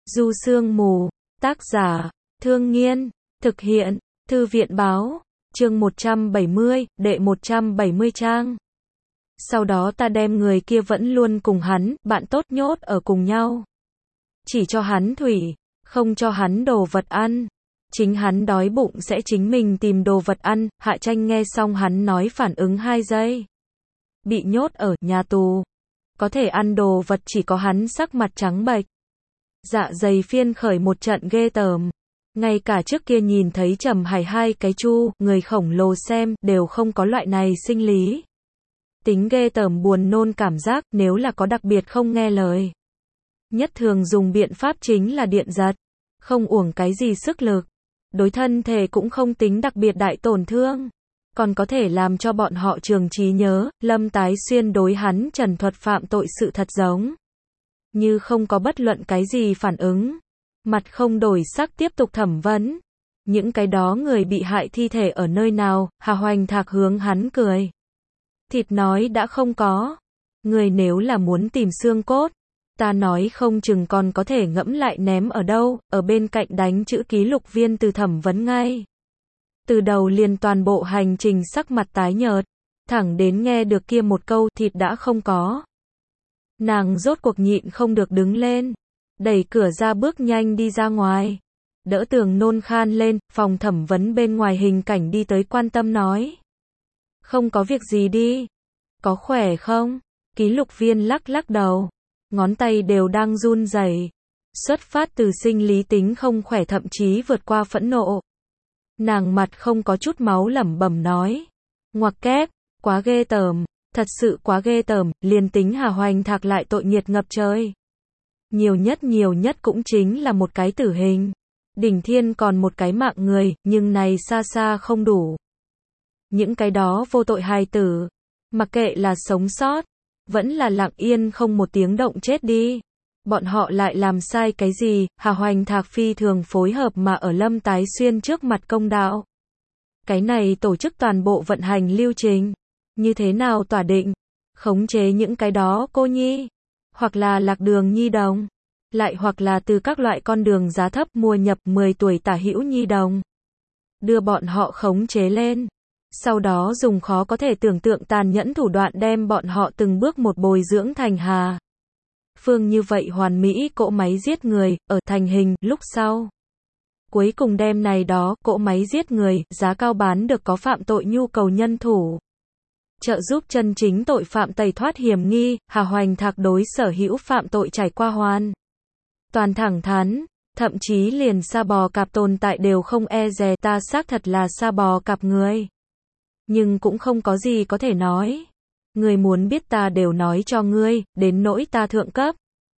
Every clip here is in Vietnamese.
Du Sương Mù, tác giả, Thương Nghiên, thực hiện, Thư viện báo, chương 170, đệ 170 trang. Sau đó ta đem người kia vẫn luôn cùng hắn, bạn tốt nhốt ở cùng nhau. Chỉ cho hắn thủy, không cho hắn đồ vật ăn. Chính hắn đói bụng sẽ chính mình tìm đồ vật ăn. Hạ Tranh nghe xong hắn nói phản ứng 2 giây. Bị nhốt ở nhà tù. Có thể ăn đồ vật chỉ có hắn sắc mặt trắng bệch. Dạ dày phiên khởi một trận ghê tởm. Ngay cả trước kia nhìn thấy Trầm Hải 2 cái chu, người khổng lồ xem, đều không có loại này sinh lý. Tính ghê tởm buồn nôn cảm giác, nếu là có đặc biệt không nghe lời. Nhất thường dùng biện pháp chính là điện giật. Không uổng cái gì sức lực. Đối thân thể cũng không tính đặc biệt đại tổn thương. Còn có thể làm cho bọn họ trường trí nhớ. Lâm Tái Xuyên đối hắn trần thuật phạm tội sự thật giống như không có bất luận cái gì phản ứng. Mặt không đổi sắc tiếp tục thẩm vấn. Những cái đó người bị hại thi thể ở nơi nào? Hà Hoành Thạc hướng hắn cười. Thịt nói đã không có. Người nếu là muốn tìm xương cốt, ta nói không chừng còn có thể ngẫm lại ném ở đâu, ở bên cạnh đánh chữ ký lục viên từ thẩm vấn ngay. Từ đầu liền toàn bộ hành trình sắc mặt tái nhợt, thẳng đến nghe được kia một câu thịt đã không có. Nàng rốt cuộc nhịn không được đứng lên, đẩy cửa ra bước nhanh đi ra ngoài. Đỡ Tường nôn khan lên, phòng thẩm vấn bên ngoài hình cảnh đi tới quan tâm nói. Không có việc gì đi. Có khỏe không? Ký lục viên lắc lắc đầu. Ngón tay đều đang run rẩy. Xuất phát từ sinh lý tính không khỏe thậm chí vượt qua phẫn nộ. Nàng mặt không có chút máu lẩm bẩm nói. Ngoặc kép, quá ghê tởm. Thật sự quá ghê tởm, liền tính Hà Hoành Thạc lại tội nghiệt ngập trời. Nhiều nhất cũng chính là một cái tử hình. Đỉnh thiên còn một cái mạng người, nhưng này xa xa không đủ. Những cái đó vô tội hài tử, mặc kệ là sống sót, vẫn là lặng yên không một tiếng động chết đi. Bọn họ lại làm sai cái gì? Hà Hoành Thạc phi thường phối hợp mà ở Lâm Tái Xuyên trước mặt công đạo. Cái này tổ chức toàn bộ vận hành lưu trình. Như thế nào tỏa định? Khống chế những cái đó cô nhi, hoặc là lạc đường nhi đồng, lại hoặc là từ các loại con đường giá thấp mua nhập 10 tuổi tả hữu nhi đồng. Đưa bọn họ khống chế lên. Sau đó dùng khó có thể tưởng tượng tàn nhẫn thủ đoạn đem bọn họ từng bước một bồi dưỡng thành Hà Phương như vậy hoàn mỹ cỗ máy giết người, ở thành hình, lúc sau. Cuối cùng đem này đó, cỗ máy giết người, giá cao bán được có phạm tội nhu cầu nhân thủ. Trợ giúp chân chính tội phạm tẩy thoát hiểm nghi. Hà Hoành Thạc đối sở hữu phạm tội trải qua hoàn toàn thẳng thắn, thậm chí liền sa bò cạp tồn tại đều không e dè. Ta xác thật là sa bò cạp người. Nhưng cũng không có gì có thể nói. Ngươi muốn biết ta đều nói cho ngươi, đến nỗi ta thượng cấp.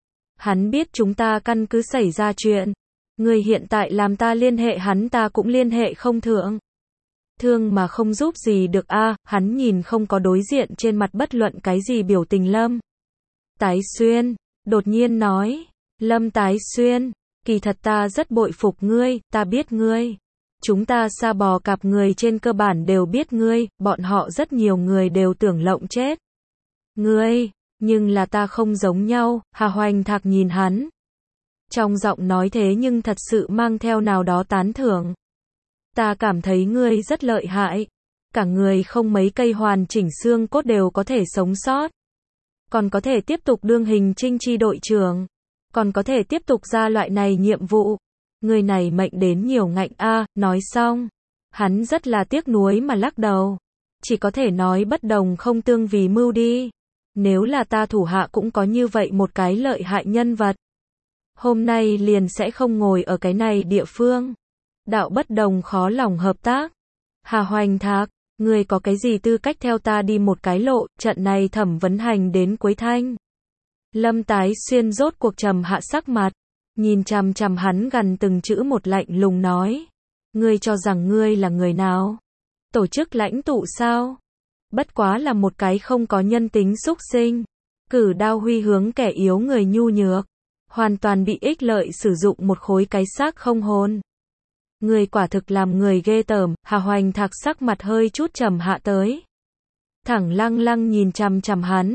Hắn biết chúng ta căn cứ xảy ra chuyện. Ngươi hiện tại làm ta liên hệ hắn ta cũng liên hệ không thượng. Thương mà không giúp gì được a. Hắn nhìn không có đối diện trên mặt bất luận cái gì biểu tình Lâm Tái Xuyên đột nhiên nói. Lâm Tái Xuyên, kỳ thật ta rất bội phục ngươi, ta biết ngươi. Chúng ta sa bò cạp người trên cơ bản đều biết ngươi, bọn họ rất nhiều người đều tưởng lộng chết ngươi, nhưng là ta không giống nhau. Hà Hoành Thạc nhìn hắn. Trong giọng nói thế nhưng thật sự mang theo nào đó tán thưởng. Ta cảm thấy ngươi rất lợi hại. Cả người không mấy cây hoàn chỉnh xương cốt đều có thể sống sót. Còn có thể tiếp tục đương hình trinh chi đội trưởng. Còn có thể tiếp tục ra loại này nhiệm vụ. Người này mệnh đến nhiều ngạnh a. Nói xong, hắn rất là tiếc nuối mà lắc đầu. Chỉ có thể nói bất đồng không tương vì mưu đi. Nếu là ta thủ hạ cũng có như vậy một cái lợi hại nhân vật, hôm nay liền sẽ không ngồi ở cái này địa phương. Đạo bất đồng khó lòng hợp tác. Hà Hoành Thạc, ngươi có cái gì tư cách theo ta đi một cái lộ? Trận này thẩm vấn hành đến cuối thanh. Lâm Tái Xuyên rốt cuộc trầm hạ sắc mặt, nhìn chằm chằm hắn gần từng chữ một lạnh lùng nói. Ngươi cho rằng ngươi là người nào? Tổ chức lãnh tụ sao? Bất quá là một cái không có nhân tính xúc sinh. Cử đao huy hướng kẻ yếu người nhu nhược. Hoàn toàn bị ích lợi sử dụng một khối cái xác không hồn. Người quả thực làm người ghê tởm. Hà Hoành Thạc sắc mặt hơi chút trầm hạ tới. Thẳng lăng lăng nhìn chằm chằm hắn.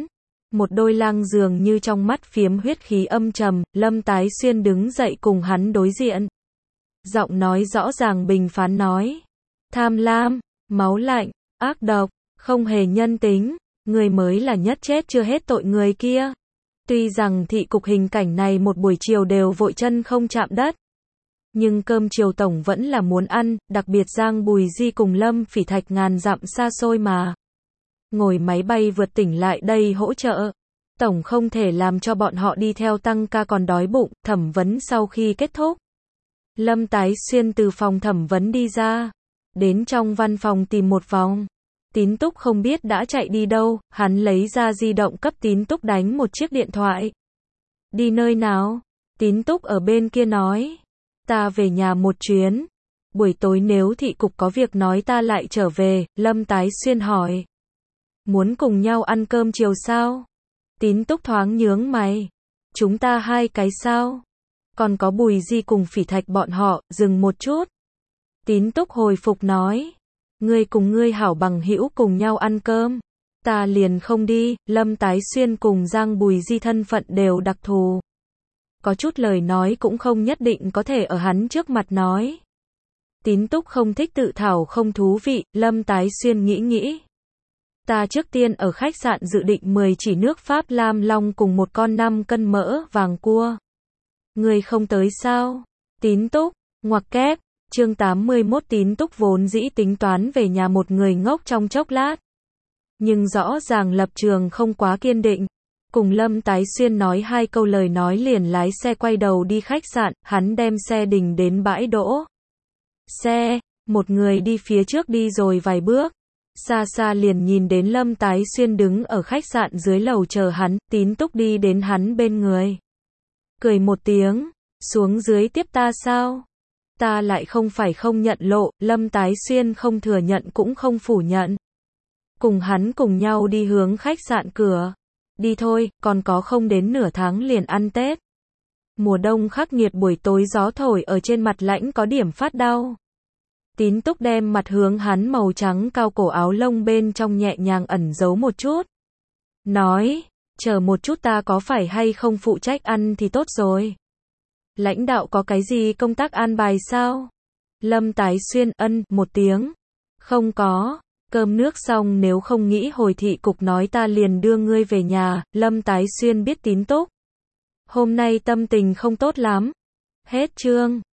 Một đôi lang dường như trong mắt phiếm huyết khí âm trầm, Lâm Tái Xuyên đứng dậy cùng hắn đối diện. Giọng nói rõ ràng bình phán nói. Tham lam, máu lạnh, ác độc, không hề nhân tính, người mới là nhất chết chưa hết tội người kia. Tuy rằng thị cục hình cảnh này một buổi chiều đều vội chân không chạm đất. Nhưng cơm chiều tổng vẫn là muốn ăn, đặc biệt Giang Bùi Di cùng Lâm Phỉ Thạch ngàn dặm xa xôi mà. Ngồi máy bay vượt tỉnh lại đây hỗ trợ. Tổng không thể làm cho bọn họ đi theo tăng ca còn đói bụng, thẩm vấn sau khi kết thúc. Lâm Tái Xuyên từ phòng thẩm vấn đi ra. Đến trong văn phòng tìm một vòng. Tín Túc không biết đã chạy đi đâu, hắn lấy ra di động cấp Tín Túc đánh một chiếc điện thoại. Đi nơi nào? Tín Túc ở bên kia nói. Ta về nhà một chuyến. Buổi tối nếu thị cục có việc nói ta lại trở về, Lâm Tái Xuyên hỏi. Muốn cùng nhau ăn cơm chiều sao? Tín Túc thoáng nhướng mày. Chúng ta hai cái sao? Còn có Bùi Di cùng Phỉ Thạch bọn họ, dừng một chút. Tín Túc hồi phục nói. Ngươi cùng ngươi hảo bằng hữu cùng nhau ăn cơm. Ta liền không đi, Lâm Tái Xuyên cùng Giang Bùi Di thân phận đều đặc thù. Có chút lời nói cũng không nhất định có thể ở hắn trước mặt nói. Tín Túc không thích tự thảo không thú vị, Lâm Tái Xuyên nghĩ. Ta trước tiên ở khách sạn dự định 10 chỉ nước Pháp Lam Long cùng một con 5 cân mỡ vàng cua. Người không tới sao? Tín Túc, ngoặc kép, chương 81 Tín Túc vốn dĩ tính toán về nhà một người ngốc trong chốc lát. Nhưng rõ ràng lập trường không quá kiên định. Cùng Lâm Tái Xuyên nói hai câu lời nói liền lái xe quay đầu đi khách sạn, hắn đem xe đình đến bãi đỗ. Xe, một người đi phía trước đi rồi vài bước. Xa xa liền nhìn đến Lâm Tái Xuyên đứng ở khách sạn dưới lầu chờ hắn, Tín Túc đi đến hắn bên người. Cười một tiếng, xuống dưới tiếp ta sao? Ta lại không phải không nhận lộ, Lâm Tái Xuyên không thừa nhận cũng không phủ nhận. Cùng hắn cùng nhau đi hướng khách sạn cửa. Đi thôi, còn có không đến nửa tháng liền ăn Tết. Mùa đông khắc nghiệt buổi tối gió thổi ở trên mặt lãnh có điểm phát đau. Tín Túc đem mặt hướng hắn màu trắng cao cổ áo lông bên trong nhẹ nhàng ẩn giấu một chút. Nói, chờ một chút ta có phải hay không phụ trách ăn thì tốt rồi. Lãnh đạo có cái gì công tác an bài sao? Lâm Tái Xuyên ân một tiếng. Không có, cơm nước xong nếu không nghĩ hồi thị cục nói ta liền đưa ngươi về nhà, Lâm Tái Xuyên biết Tín Túc. Hôm nay tâm tình không tốt lắm. Hết chương.